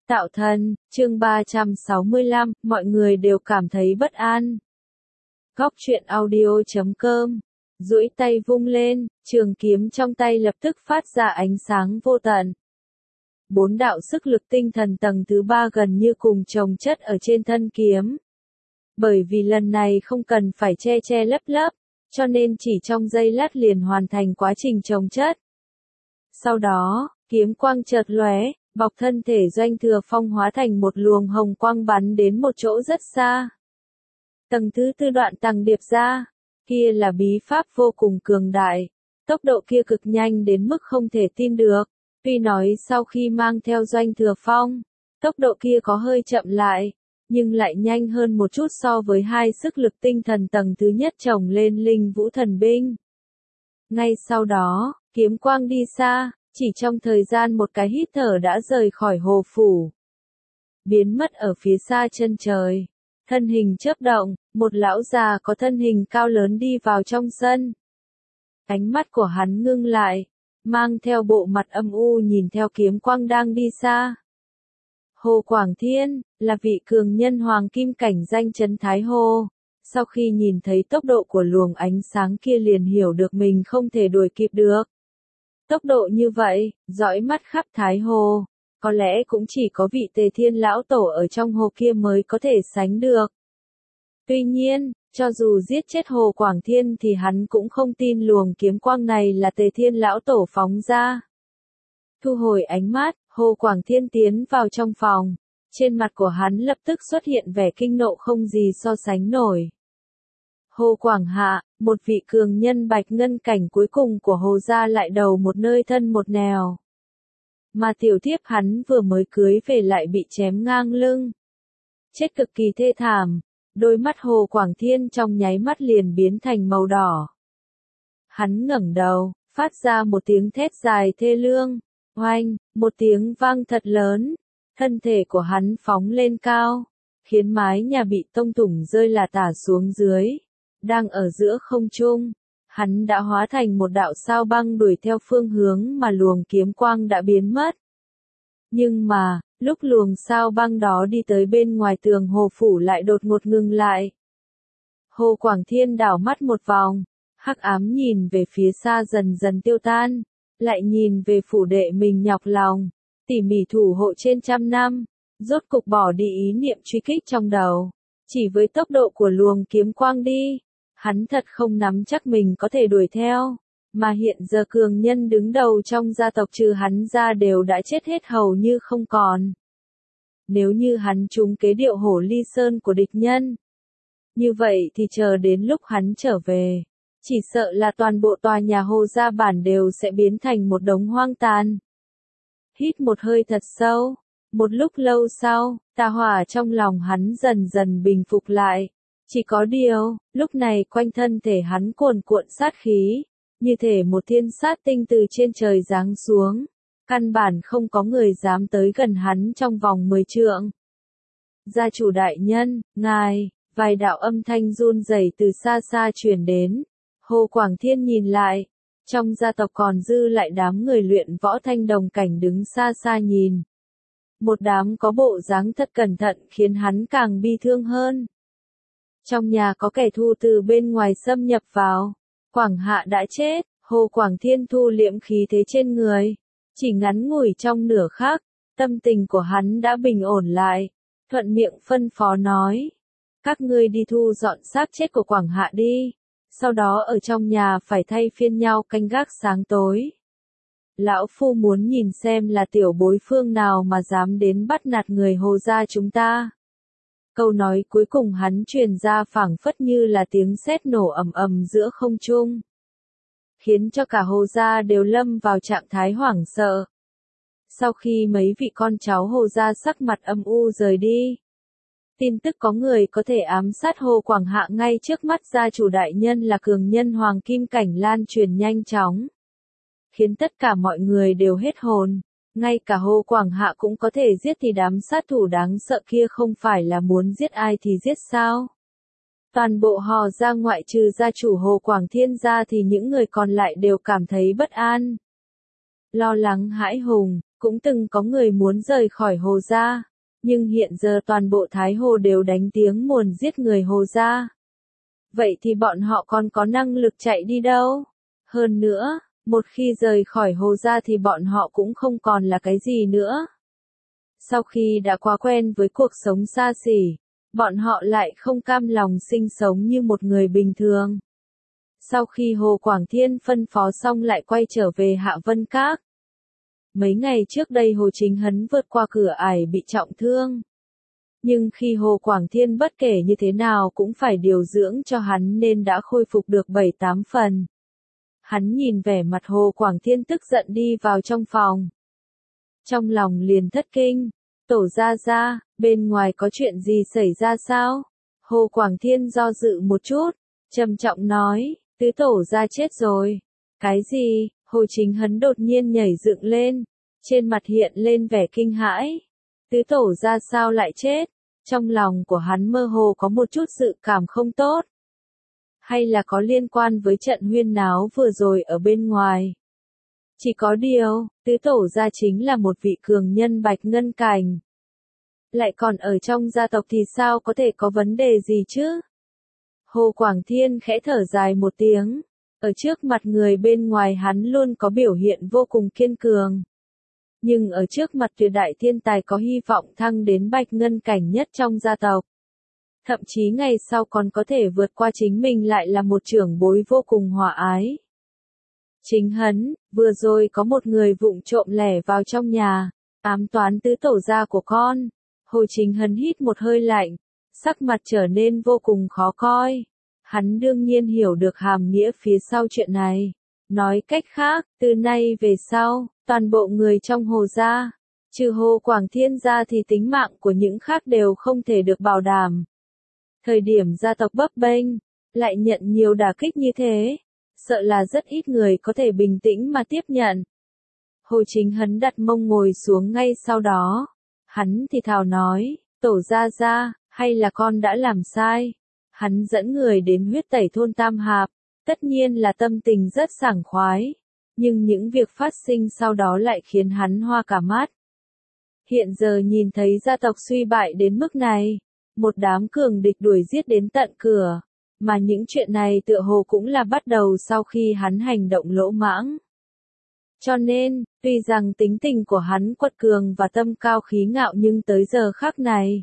Tạo thân, chương 365, mọi người đều cảm thấy bất an. Góc truyện audio.com. Duỗi tay vung lên, trường kiếm trong tay lập tức phát ra ánh sáng vô tận. 4 đạo sức lực tinh thần tầng thứ 3 gần như cùng chồng chất ở trên thân kiếm. Bởi vì lần này không cần phải che lấp lấp, cho nên chỉ trong giây lát liền hoàn thành quá trình chồng chất. Sau đó, kiếm quang chợt lóe, bọc thân thể Doanh Thừa Phong hóa thành một luồng hồng quang bắn đến một chỗ rất xa. Tầng thứ tư đoạn tầng điệp ra, kia là bí pháp vô cùng cường đại, tốc độ kia cực nhanh đến mức không thể tin được. Tuy nói sau khi mang theo Doanh Thừa Phong, tốc độ kia có hơi chậm lại, nhưng lại nhanh hơn một chút so với hai sức lực tinh thần tầng thứ nhất chồng lên linh vũ thần binh. Ngay sau đó, kiếm quang đi xa, chỉ trong thời gian một cái hít thở đã rời khỏi hồ phủ. Biến mất ở phía xa chân trời. Thân hình chớp động, một lão già có thân hình cao lớn đi vào trong sân. Ánh mắt của hắn ngưng lại, mang theo bộ mặt âm u nhìn theo kiếm quang đang đi xa. Hồ Quảng Thiên, là vị cường nhân hoàng kim cảnh danh chấn Thái Hồ. Sau khi nhìn thấy tốc độ của luồng ánh sáng kia liền hiểu được mình không thể đuổi kịp được. Tốc độ như vậy, dõi mắt khắp Thái Hồ, có lẽ cũng chỉ có vị Tề Thiên lão tổ ở trong hồ kia mới có thể sánh được. Tuy nhiên, cho dù giết chết Hồ Quảng Thiên thì hắn cũng không tin luồng kiếm quang này là Tề Thiên lão tổ phóng ra. Thu hồi ánh mắt, Hồ Quảng Thiên tiến vào trong phòng, trên mặt của hắn lập tức xuất hiện vẻ kinh nộ không gì so sánh nổi. Hồ Quảng Hạ, một vị cường nhân bạch ngân cảnh cuối cùng của Hồ gia lại đầu một nơi thân một nẻo. Mà tiểu thiếp hắn vừa mới cưới về lại bị chém ngang lưng. Chết cực kỳ thê thảm, đôi mắt Hồ Quảng Thiên trong nháy mắt liền biến thành màu đỏ. Hắn ngẩng đầu, phát ra một tiếng thét dài thê lương, oanh, một tiếng vang thật lớn, thân thể của hắn phóng lên cao, khiến mái nhà bị tông thủng rơi là tả xuống dưới. Đang ở giữa không trung, hắn đã hóa thành một đạo sao băng đuổi theo phương hướng mà luồng kiếm quang đã biến mất. Nhưng mà, lúc luồng sao băng đó đi tới bên ngoài tường hồ phủ lại đột ngột ngừng lại. Hồ Quảng Thiên đảo mắt một vòng, hắc ám nhìn về phía xa dần dần tiêu tan, lại nhìn về phủ đệ mình nhọc lòng, tỉ mỉ thủ hộ trên trăm năm, rốt cục bỏ đi ý niệm truy kích trong đầu. Chỉ với tốc độ của luồng kiếm quang đi, hắn thật không nắm chắc mình có thể đuổi theo, mà hiện giờ cường nhân đứng đầu trong gia tộc trừ hắn ra đều đã chết hết hầu như không còn. Nếu như hắn trúng kế điệu hổ ly sơn của địch nhân, như vậy thì chờ đến lúc hắn trở về, chỉ sợ là toàn bộ tòa nhà Hồ gia bản đều sẽ biến thành một đống hoang tàn. Hít một hơi thật sâu, một lúc lâu sau, tà hỏa trong lòng hắn dần dần bình phục lại. Chỉ có điều, lúc này quanh thân thể hắn cuồn cuộn sát khí, như thể một thiên sát tinh từ trên trời giáng xuống, căn bản không có người dám tới gần hắn trong vòng 10 trượng. Gia chủ đại nhân, ngài, vài đạo âm thanh run rẩy từ xa xa truyền đến. Hồ Quảng Thiên nhìn lại, trong gia tộc còn dư lại đám người luyện võ thanh đồng cảnh đứng xa xa nhìn. Một đám có bộ dáng thật cẩn thận khiến hắn càng bi thương hơn. Trong nhà có kẻ thù từ bên ngoài xâm nhập vào. Quảng Hạ đã chết, Hồ Quảng Thiên thu liễm khí thế trên người. Chỉ ngắn ngủi trong nửa khắc, tâm tình của hắn đã bình ổn lại. Thuận miệng phân phó nói. Các ngươi đi thu dọn xác chết của Quảng Hạ đi. Sau đó ở trong nhà phải thay phiên nhau canh gác sáng tối. Lão Phu muốn nhìn xem là tiểu bối phương nào mà dám đến bắt nạt người Hồ gia chúng ta. Câu nói cuối cùng hắn truyền ra phảng phất như là tiếng sét nổ ầm ầm giữa không trung, khiến cho cả Hồ gia đều lâm vào trạng thái hoảng sợ. Sau khi mấy vị con cháu Hồ gia sắc mặt âm u rời đi, tin tức có người có thể ám sát Hồ Quảng Hạ ngay trước mắt gia chủ đại nhân là cường nhân hoàng kim cảnh lan truyền nhanh chóng, khiến tất cả mọi người đều hết hồn. Ngay cả Hồ Quảng Hạ cũng có thể giết thì đám sát thủ đáng sợ kia không phải là muốn giết ai thì giết sao? Toàn bộ Hồ gia ngoại trừ gia chủ Hồ Quảng Thiên ra thì những người còn lại đều cảm thấy bất an. Lo lắng hãi hùng, cũng từng có người muốn rời khỏi Hồ gia, nhưng hiện giờ toàn bộ Thái Hồ đều đánh tiếng muốn giết người Hồ gia. Vậy thì bọn họ còn có năng lực chạy đi đâu? Hơn nữa, một khi rời khỏi Hồ gia thì bọn họ cũng không còn là cái gì nữa. Sau khi đã quá quen với cuộc sống xa xỉ, bọn họ lại không cam lòng sinh sống như một người bình thường. Sau khi Hồ Quảng Thiên phân phó xong lại quay trở về Hạ Vân Các. Mấy ngày trước đây Hồ Chính Hấn vượt qua cửa ải bị trọng thương. Nhưng khi Hồ Quảng Thiên bất kể như thế nào cũng phải điều dưỡng cho hắn nên đã khôi phục được 7-8 phần. Hắn nhìn vẻ mặt Hồ Quảng Thiên tức giận đi vào trong phòng. Trong lòng liền thất kinh, Tổ gia, bên ngoài có chuyện gì xảy ra sao? Hồ Quảng Thiên do dự một chút, trầm trọng nói, tứ tổ gia chết rồi. Cái gì? Hồ Chính Hấn đột nhiên nhảy dựng lên, trên mặt hiện lên vẻ kinh hãi. Tứ tổ gia sao lại chết? Trong lòng của hắn mơ hồ có một chút dự cảm không tốt. Hay là có liên quan với trận huyên náo vừa rồi ở bên ngoài? Chỉ có điều, tứ tổ gia chính là một vị cường nhân Bạch Ngân Cảnh. Lại còn ở trong gia tộc thì sao có thể có vấn đề gì chứ? Hồ Quảng Thiên khẽ thở dài một tiếng. Ở trước mặt người bên ngoài hắn luôn có biểu hiện vô cùng kiên cường. Nhưng ở trước mặt tuyệt đại thiên tài có hy vọng thăng đến Bạch Ngân Cảnh nhất trong gia tộc. Thậm chí ngày sau còn có thể vượt qua chính mình lại là một trưởng bối vô cùng hòa ái. Chính Hấn, vừa rồi có một người vụng trộm lẻn vào trong nhà, ám toán tứ tổ gia của con. Hồ Chính Hấn hít một hơi lạnh, sắc mặt trở nên vô cùng khó coi. Hắn đương nhiên hiểu được hàm nghĩa phía sau chuyện này. Nói cách khác, từ nay về sau, toàn bộ người trong Hồ gia, trừ Hồ Quảng Thiên ra thì tính mạng của những khác đều không thể được bảo đảm. Thời điểm gia tộc bấp bênh, lại nhận nhiều đả kích như thế, sợ là rất ít người có thể bình tĩnh mà tiếp nhận. Hồ Chính Hấn đặt mông ngồi xuống ngay sau đó. Hắn thì thào nói, tổ gia, hay là con đã làm sai? Hắn dẫn người đến huyết tẩy thôn Tam Hạp, tất nhiên là tâm tình rất sảng khoái. Nhưng những việc phát sinh sau đó lại khiến hắn hoa cả mắt. Hiện giờ nhìn thấy gia tộc suy bại đến mức này, một đám cường địch đuổi giết đến tận cửa, mà những chuyện này tựa hồ cũng là bắt đầu sau khi hắn hành động lỗ mãng. Cho nên, tuy rằng tính tình của hắn quật cường và tâm cao khí ngạo nhưng tới giờ khắc này,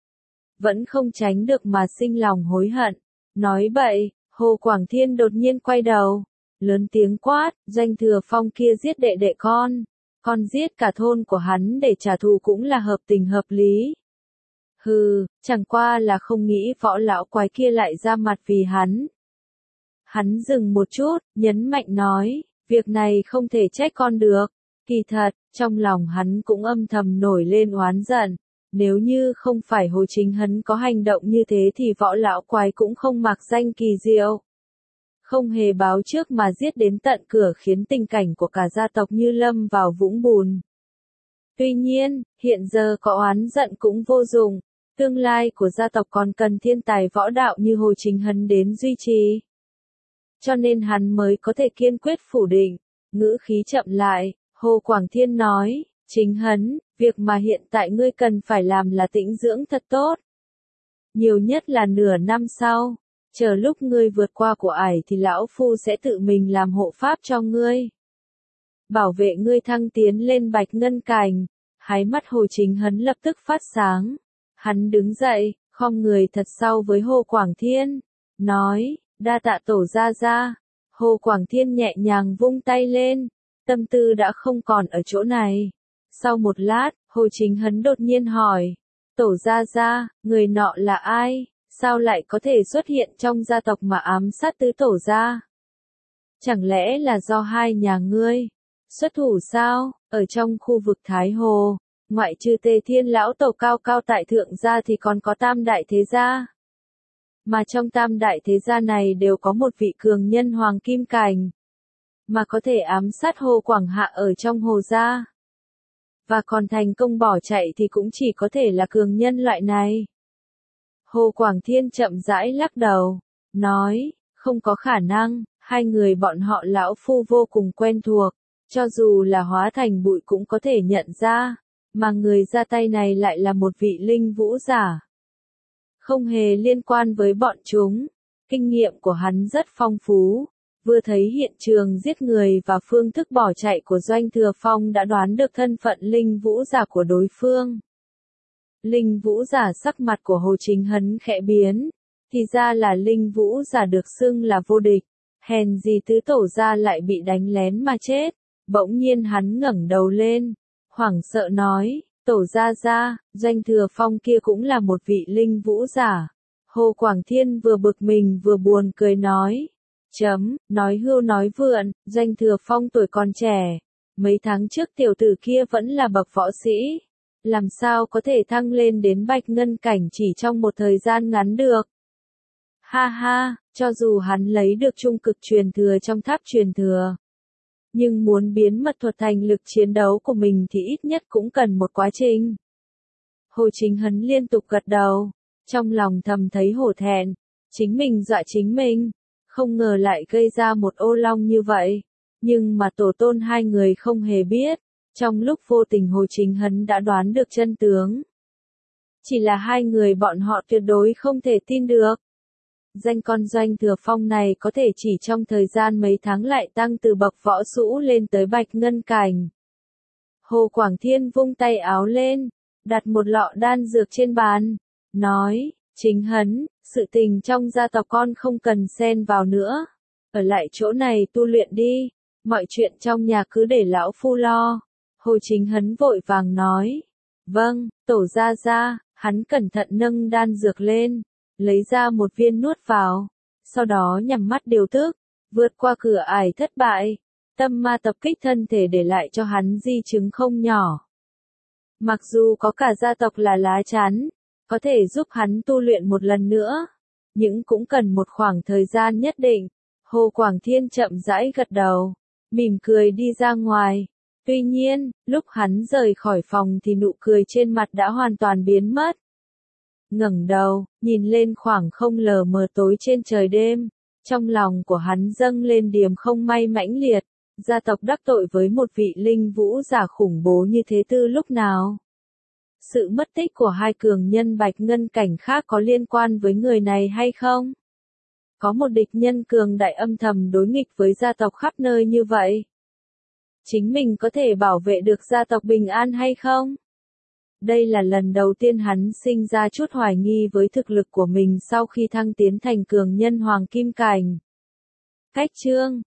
vẫn không tránh được mà sinh lòng hối hận. Nói bậy, Hồ Quảng Thiên đột nhiên quay đầu, lớn tiếng quát, Doanh Thừa Phong kia giết đệ đệ con giết cả thôn của hắn để trả thù cũng là hợp tình hợp lý. Hừ, chẳng qua là không nghĩ võ lão quái kia lại ra mặt vì hắn. Hắn dừng một chút, nhấn mạnh nói, việc này không thể trách con được. Kỳ thật, trong lòng hắn cũng âm thầm nổi lên oán giận. Nếu như không phải Hồ Chính Hấn có hành động như thế thì võ lão quái cũng không mặc danh Kỳ Diệu. Không hề báo trước mà giết đến tận cửa khiến tình cảnh của cả gia tộc như lâm vào vũng bùn. Tuy nhiên, hiện giờ có oán giận cũng vô dụng. Tương lai của gia tộc còn cần thiên tài võ đạo như Hồ Chính Hấn đến duy trì. Cho nên hắn mới có thể kiên quyết phủ định. Ngữ khí chậm lại, Hồ Quảng Thiên nói, Chính Hấn, việc mà hiện tại ngươi cần phải làm là tĩnh dưỡng thật tốt. Nhiều nhất là nửa năm sau, chờ lúc ngươi vượt qua của ải thì lão phu sẽ tự mình làm hộ pháp cho ngươi. Bảo vệ ngươi thăng tiến lên Bạch Ngân Cảnh. Hai mắt Hồ Chính Hấn lập tức phát sáng. Hắn đứng dậy, khom người thật sâu với Hồ Quảng Thiên, nói, đa tạ tổ gia. Hồ Quảng Thiên nhẹ nhàng vung tay lên, tâm tư đã không còn ở chỗ này. Sau một lát, Hồ Chính Hấn đột nhiên hỏi, tổ gia, người nọ là ai, sao lại có thể xuất hiện trong gia tộc mà ám sát tứ tổ gia? Chẳng lẽ là do hai nhà ngươi xuất thủ sao? Ở trong khu vực Thái Hồ, ngoại trừ Tề Thiên lão tổ cao cao tại thượng gia thì còn có tam đại thế gia. Mà trong tam đại thế gia này đều có một vị cường nhân Hoàng Kim Cảnh, mà có thể ám sát Hồ Quảng Hạ ở trong Hồ gia. Và còn thành công bỏ chạy thì cũng chỉ có thể là cường nhân loại này. Hồ Quảng Thiên chậm rãi lắc đầu, nói, không có khả năng, hai người bọn họ lão phu vô cùng quen thuộc, cho dù là hóa thành bụi cũng có thể nhận ra, mà người ra tay này lại là một vị linh vũ giả. Không hề liên quan với bọn chúng, kinh nghiệm của hắn rất phong phú, vừa thấy hiện trường giết người và phương thức bỏ chạy của Doanh Thừa Phong đã đoán được thân phận linh vũ giả của đối phương. Linh vũ giả sắc mặt của Hồ Chính Hấn khẽ biến, thì ra là linh vũ giả được xưng là vô địch, hèn gì tứ tổ gia lại bị đánh lén mà chết. Bỗng nhiên hắn ngẩng đầu lên, hoảng sợ nói, tổ gia, Doanh Thừa Phong kia cũng là một vị linh vũ giả. Hồ Quảng Thiên vừa bực mình vừa buồn cười nói, nói hưu nói vượn, Doanh Thừa Phong tuổi còn trẻ, mấy tháng trước tiểu tử kia vẫn là bậc võ sĩ, làm sao có thể thăng lên đến bạch ngân cảnh chỉ trong một thời gian ngắn được. Ha ha, cho dù hắn lấy được trung cực truyền thừa trong tháp truyền thừa, nhưng muốn biến mật thuật thành lực chiến đấu của mình thì ít nhất cũng cần một quá trình. Hồ Chính Hấn liên tục gật đầu, trong lòng thầm thấy hổ thẹn, chính mình dọa chính mình, không ngờ lại gây ra một ô long như vậy, nhưng mà tổ tôn hai người không hề biết, trong lúc vô tình Hồ Chính Hấn đã đoán được chân tướng. Chỉ là hai người bọn họ tuyệt đối không thể tin được. Danh con Doanh Thừa Phong này có thể chỉ trong thời gian mấy tháng lại tăng từ bậc võ sũ lên tới bạch ngân cảnh. Hồ Quảng Thiên vung tay áo lên, đặt một lọ đan dược trên bàn, nói, Chính Hấn, sự tình trong gia tộc con không cần xen vào nữa, ở lại chỗ này tu luyện đi, mọi chuyện trong nhà cứ để lão phu lo. Hồ Chính Hấn vội vàng nói, vâng, tổ gia, hắn cẩn thận nâng đan dược lên, lấy ra một viên nuốt vào, sau đó nhắm mắt điều tức, vượt qua cửa ải thất bại, tâm ma tập kích thân thể để lại cho hắn di chứng không nhỏ. Mặc dù có cả gia tộc là lá chắn, có thể giúp hắn tu luyện một lần nữa, nhưng cũng cần một khoảng thời gian nhất định. Hồ Quảng Thiên chậm rãi gật đầu, mỉm cười đi ra ngoài. Tuy nhiên, lúc hắn rời khỏi phòng thì nụ cười trên mặt đã hoàn toàn biến mất. Ngẩng đầu, nhìn lên khoảng không lờ mờ tối trên trời đêm, trong lòng của hắn dâng lên điềm không may mãnh liệt, gia tộc đắc tội với một vị linh vũ giả khủng bố như thế từ lúc nào? Sự mất tích của hai cường nhân bạch ngân cảnh khác có liên quan với người này hay không? Có một địch nhân cường đại âm thầm đối nghịch với gia tộc khắp nơi như vậy. Chính mình có thể bảo vệ được gia tộc bình an hay không? Đây là lần đầu tiên hắn sinh ra chút hoài nghi với thực lực của mình sau khi thăng tiến thành cường nhân hoàng kim cảnh. Cách chương